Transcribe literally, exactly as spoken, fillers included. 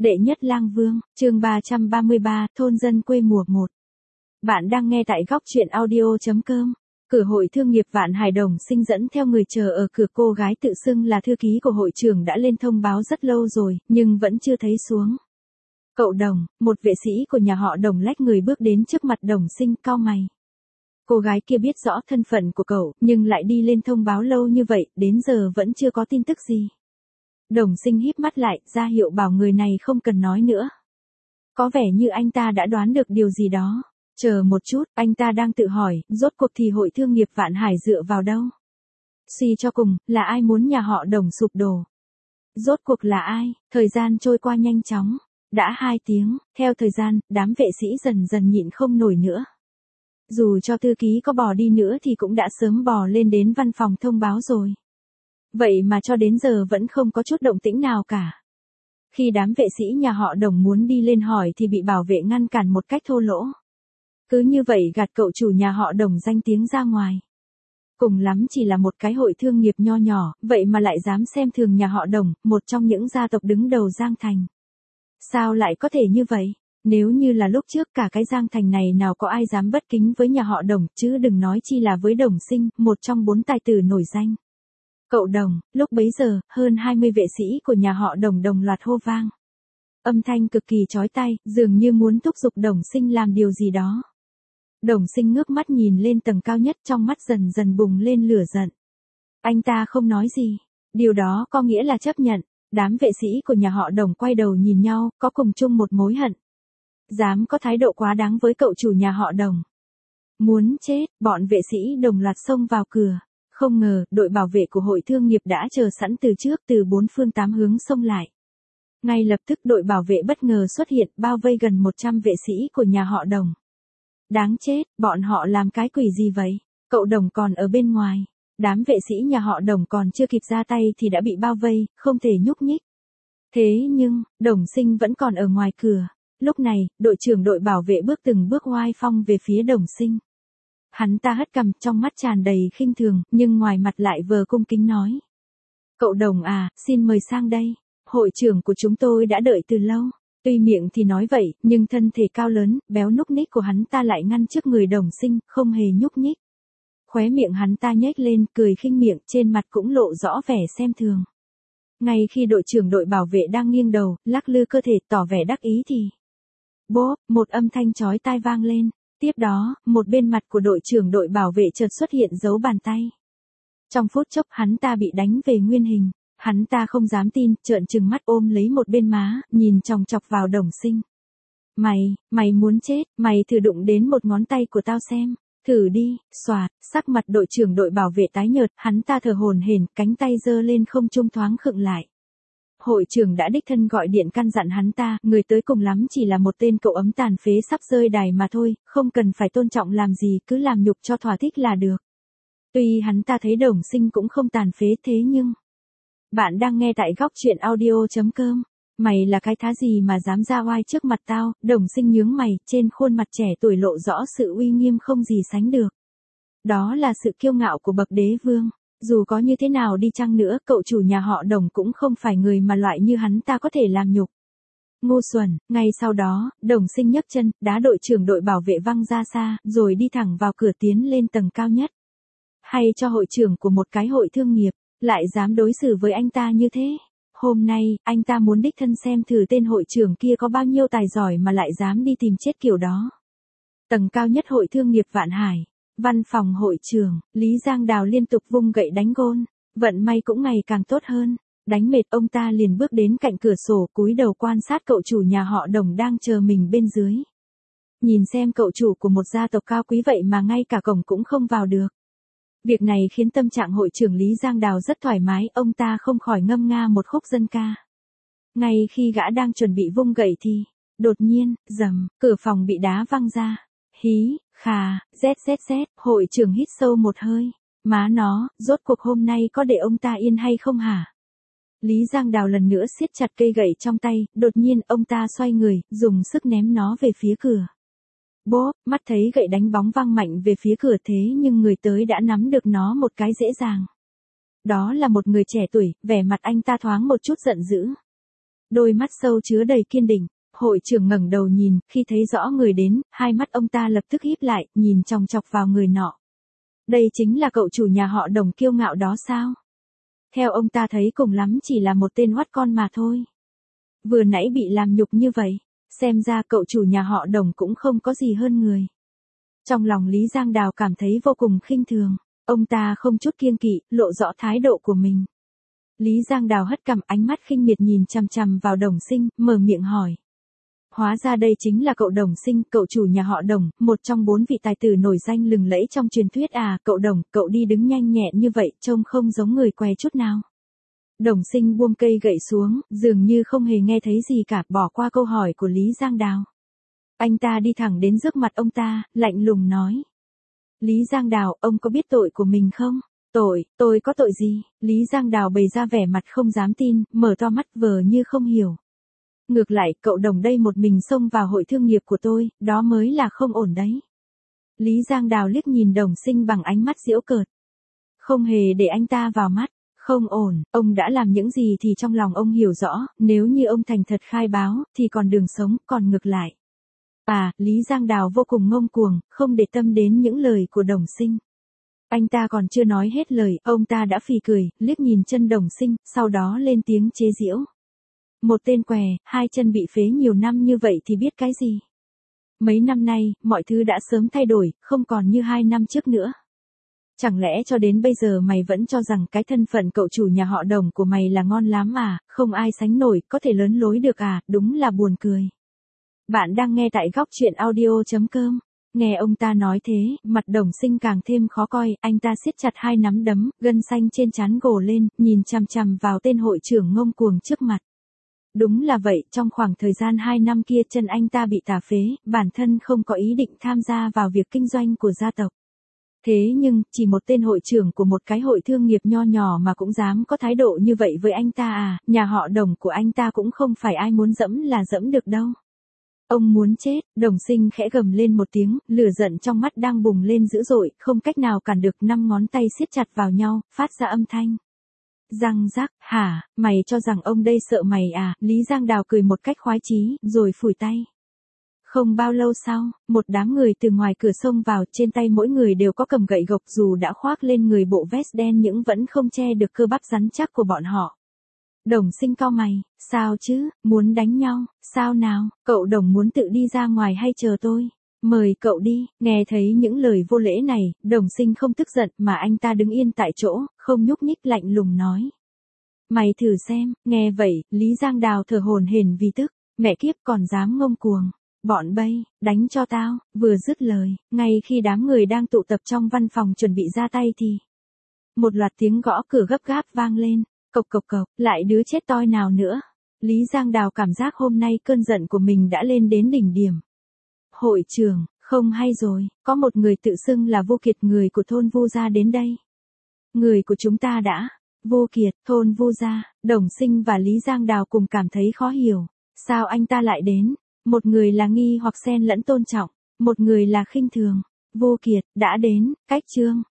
Đệ nhất lang vương, chương ba trăm ba mươi ba, thôn dân quê mùa một. Bạn đang nghe tại góc truyện audio chấm com. Cửa hội thương nghiệp Vạn Hải Đồng Sinh dẫn theo người chờ ở cửa. Cô gái tự xưng là thư ký của hội trưởng đã lên thông báo rất lâu rồi, nhưng vẫn chưa thấy xuống. Cậu Đồng, một vệ sĩ của nhà họ Đồng lách người bước đến trước mặt Đồng Sinh, cau mày. Cô gái kia biết rõ thân phận của cậu, nhưng lại đi lên thông báo lâu như vậy, đến giờ vẫn chưa có tin tức gì. Đồng Sinh híp mắt lại, ra hiệu bảo người này không cần nói nữa. Có vẻ như anh ta đã đoán được điều gì đó. Chờ một chút, anh ta đang tự hỏi, rốt cuộc thì hội thương nghiệp Vạn Hải dựa vào đâu? Suy cho cùng, là ai muốn nhà họ Đồng sụp đổ? Rốt cuộc là ai? Thời gian trôi qua nhanh chóng. Đã hai tiếng, theo thời gian, đám vệ sĩ dần dần nhịn không nổi nữa. Dù cho thư ký có bò đi nữa thì cũng đã sớm bò lên đến văn phòng thông báo rồi. Vậy mà cho đến giờ vẫn không có chút động tĩnh nào cả. Khi đám vệ sĩ nhà họ Đồng muốn đi lên hỏi thì bị bảo vệ ngăn cản một cách thô lỗ. Cứ như vậy gạt cậu chủ nhà họ Đồng danh tiếng ra ngoài. Cùng lắm chỉ là một cái hội thương nghiệp nho nhỏ, vậy mà lại dám xem thường nhà họ Đồng, một trong những gia tộc đứng đầu Giang Thành. Sao lại có thể như vậy? Nếu như là lúc trước cả cái Giang Thành này nào có ai dám bất kính với nhà họ Đồng, chứ đừng nói chi là với Đồng Sinh, một trong bốn tài tử nổi danh. Cậu Đồng, lúc bấy giờ, hơn hai mươi vệ sĩ của nhà họ Đồng đồng loạt hô vang. Âm thanh cực kỳ chói tai, dường như muốn thúc giục Đồng Sinh làm điều gì đó. Đồng Sinh ngước mắt nhìn lên tầng cao nhất, trong mắt dần dần bùng lên lửa giận. Anh ta không nói gì. Điều đó có nghĩa là chấp nhận. Đám vệ sĩ của nhà họ Đồng quay đầu nhìn nhau, có cùng chung một mối hận. Dám có thái độ quá đáng với cậu chủ nhà họ Đồng. Muốn chết, bọn vệ sĩ đồng loạt xông vào cửa. Không ngờ, đội bảo vệ của hội thương nghiệp đã chờ sẵn từ trước, từ bốn phương tám hướng xông lại. Ngay lập tức đội bảo vệ bất ngờ xuất hiện, bao vây gần một trăm vệ sĩ của nhà họ Đồng. Đáng chết, bọn họ làm cái quỷ gì vậy? Cậu Đồng còn ở bên ngoài. Đám vệ sĩ nhà họ Đồng còn chưa kịp ra tay thì đã bị bao vây, không thể nhúc nhích. Thế nhưng, Đồng Sinh vẫn còn ở ngoài cửa. Lúc này, đội trưởng đội bảo vệ bước từng bước oai phong về phía Đồng Sinh. Hắn ta hất cằm, trong mắt tràn đầy khinh thường, nhưng ngoài mặt lại vờ cung kính nói. Cậu Đồng à, xin mời sang đây. Hội trưởng của chúng tôi đã đợi từ lâu. Tuy miệng thì nói vậy, nhưng thân thể cao lớn, béo núc ních của hắn ta lại ngăn trước người Đồng Sinh, không hề nhúc nhích. Khóe miệng hắn ta nhếch lên, cười khinh miệng, trên mặt cũng lộ rõ vẻ xem thường. Ngay khi đội trưởng đội bảo vệ đang nghiêng đầu, lắc lư cơ thể tỏ vẻ đắc ý thì... Bốp, một âm thanh chói tai vang lên. Tiếp đó, một bên mặt của đội trưởng đội bảo vệ chợt xuất hiện dấu bàn tay. Trong phút chốc hắn ta bị đánh về nguyên hình. Hắn ta không dám tin, trợn trừng mắt ôm lấy một bên má, nhìn chòng chọc vào Đồng Sinh. Mày, mày muốn chết, mày thử đụng đến một ngón tay của tao xem. Thử đi, xoạt, sắc mặt đội trưởng đội bảo vệ tái nhợt, hắn ta thở hổn hển, cánh tay giơ lên không trung thoáng khựng lại. Hội trưởng đã đích thân gọi điện căn dặn hắn ta, người tới cùng lắm chỉ là một tên cậu ấm tàn phế sắp rơi đài mà thôi, không cần phải tôn trọng làm gì, cứ làm nhục cho thỏa thích là được. Tuy hắn ta thấy Đồng Sinh cũng không tàn phế thế nhưng... Bạn đang nghe tại góc truyện audio chấm com. Mày là cái thá gì mà dám ra oai trước mặt tao? Đồng Sinh nhướng mày, trên khuôn mặt trẻ tuổi lộ rõ sự uy nghiêm không gì sánh được. Đó là sự kiêu ngạo của bậc đế vương. Dù có như thế nào đi chăng nữa, cậu chủ nhà họ Đồng cũng không phải người mà loại như hắn ta có thể làm nhục. Ngu xuẩn. Ngay sau đó, Đồng Sinh nhấc chân, đá đội trưởng đội bảo vệ văng ra xa, rồi đi thẳng vào cửa tiến lên tầng cao nhất. Hay cho hội trưởng của một cái hội thương nghiệp, lại dám đối xử với anh ta như thế. Hôm nay, anh ta muốn đích thân xem thử tên hội trưởng kia có bao nhiêu tài giỏi mà lại dám đi tìm chết kiểu đó. Tầng cao nhất hội thương nghiệp Vạn Hải. Văn phòng hội trưởng, Lý Giang Đào liên tục vung gậy đánh gôn. Vận may cũng ngày càng tốt hơn. Đánh mệt ông ta liền bước đến cạnh cửa sổ, cúi đầu quan sát cậu chủ nhà họ Đồng đang chờ mình bên dưới. Nhìn xem cậu chủ của một gia tộc cao quý vậy mà ngay cả cổng cũng không vào được. Việc này khiến tâm trạng hội trưởng Lý Giang Đào rất thoải mái, ông ta không khỏi ngâm nga một khúc dân ca. Ngay khi gã đang chuẩn bị vung gậy thì, đột nhiên, rầm, cửa phòng bị đá văng ra. Hí, khà, zét zét zét, hội trưởng hít sâu một hơi. Má nó, rốt cuộc hôm nay có để ông ta yên hay không hả? Lý Giang Đào lần nữa siết chặt cây gậy trong tay, đột nhiên ông ta xoay người, dùng sức ném nó về phía cửa. Bốp, mắt thấy gậy đánh bóng văng mạnh về phía cửa thế nhưng người tới đã nắm được nó một cái dễ dàng. Đó là một người trẻ tuổi, vẻ mặt anh ta thoáng một chút giận dữ. đôi mắt sâu chứa đầy kiên định. Hội trưởng ngẩng đầu nhìn, khi thấy rõ người đến, hai mắt ông ta lập tức híp lại, nhìn chòng chọc vào người nọ. Đây chính là cậu chủ nhà họ Đồng kiêu ngạo đó sao? Theo ông ta thấy cùng lắm chỉ là một tên oắt con mà thôi. Vừa nãy bị làm nhục như vậy, xem ra cậu chủ nhà họ Đồng cũng không có gì hơn người. Trong lòng Lý Giang Đào cảm thấy vô cùng khinh thường, ông ta không chút kiêng kỵ, lộ rõ thái độ của mình. Lý Giang Đào hất cằm, ánh mắt khinh miệt nhìn chằm chằm vào Đồng Sinh, mở miệng hỏi. Hóa ra đây chính là cậu Đồng Sinh, cậu chủ nhà họ Đồng, một trong bốn vị tài tử nổi danh lừng lẫy trong truyền thuyết à, cậu Đồng, cậu đi đứng nhanh nhẹn như vậy, trông không giống người què chút nào. Đồng Sinh buông cây gậy xuống, dường như không hề nghe thấy gì cả, bỏ qua câu hỏi của Lý Giang Đào. Anh ta đi thẳng đến trước mặt ông ta, lạnh lùng nói. Lý Giang Đào, ông có biết tội của mình không? Tội, tôi có tội gì? Lý Giang Đào bày ra vẻ mặt không dám tin, mở to mắt vờ như không hiểu. Ngược lại, cậu Đồng đây một mình xông vào hội thương nghiệp của tôi, đó mới là không ổn đấy. Lý Giang Đào liếc nhìn Đồng Sinh bằng ánh mắt giễu cợt. Không hề để anh ta vào mắt. Không ổn, ông đã làm những gì thì trong lòng ông hiểu rõ, nếu như ông thành thật khai báo, thì còn đường sống, còn ngược lại. À, Lý Giang Đào vô cùng ngông cuồng, không để tâm đến những lời của Đồng Sinh. Anh ta còn chưa nói hết lời, ông ta đã phì cười, liếc nhìn chân Đồng Sinh, sau đó lên tiếng chế giễu. Một tên què, hai chân bị phế nhiều năm như vậy thì biết cái gì? Mấy năm nay, mọi thứ đã sớm thay đổi, không còn như hai năm trước nữa. Chẳng lẽ cho đến bây giờ mày vẫn cho rằng cái thân phận cậu chủ nhà họ Đồng của mày là ngon lắm à, không ai sánh nổi, có thể lớn lối được à, đúng là buồn cười. Bạn đang nghe tại góc truyện audio chấm com. Nghe ông ta nói thế, mặt Đồng Sinh càng thêm khó coi, anh ta siết chặt hai nắm đấm, gân xanh trên trán gồ lên, nhìn chằm chằm vào tên hội trưởng ngông cuồng trước mặt. Đúng là vậy, trong khoảng thời gian hai năm kia chân anh ta bị tà phế, bản thân không có ý định tham gia vào việc kinh doanh của gia tộc. Thế nhưng, chỉ một tên hội trưởng của một cái hội thương nghiệp nho nhỏ mà cũng dám có thái độ như vậy với anh ta à, nhà họ Đồng của anh ta cũng không phải ai muốn dẫm là dẫm được đâu. Ông muốn chết, Đồng Sinh khẽ gầm lên một tiếng, lửa giận trong mắt đang bùng lên dữ dội, không cách nào cản được, năm ngón tay siết chặt vào nhau, phát ra âm thanh. Răng rắc, hả, mày cho rằng ông đây sợ mày à, Lý Giang Đào cười một cách khoái chí, rồi phủi tay. Không bao lâu sau, một đám người từ ngoài cửa xông vào, trên tay mỗi người đều có cầm gậy gộc, dù đã khoác lên người bộ vest đen nhưng vẫn không che được cơ bắp rắn chắc của bọn họ. Đồng Sinh cau mày, sao chứ, muốn đánh nhau, sao nào, cậu Đồng muốn tự đi ra ngoài hay chờ tôi? Mời cậu đi, nghe thấy những lời vô lễ này, Đồng Sinh không tức giận mà anh ta đứng yên tại chỗ, không nhúc nhích, lạnh lùng nói. Mày thử xem, nghe vậy, Lý Giang Đào thở hổn hển vì tức, mẹ kiếp còn dám ngông cuồng. Bọn bay, đánh cho tao, vừa dứt lời, ngay khi đám người đang tụ tập trong văn phòng chuẩn bị ra tay thì. Một loạt tiếng gõ cửa gấp gáp vang lên, cộc cộc cộc, lại đứa chết toi nào nữa. Lý Giang Đào cảm giác hôm nay cơn giận của mình đã lên đến đỉnh điểm. Hội trưởng, không hay rồi, có một người tự xưng là Vô Kiệt, người của thôn Vu Gia đến đây. Người của chúng ta đã, Vô Kiệt, thôn Vu Gia, Đồng Sinh và Lý Giang Đào cùng cảm thấy khó hiểu, sao anh ta lại đến? Một người là nghi hoặc xen lẫn tôn trọng, một người là khinh thường. Vô Kiệt, đã đến, cách trương,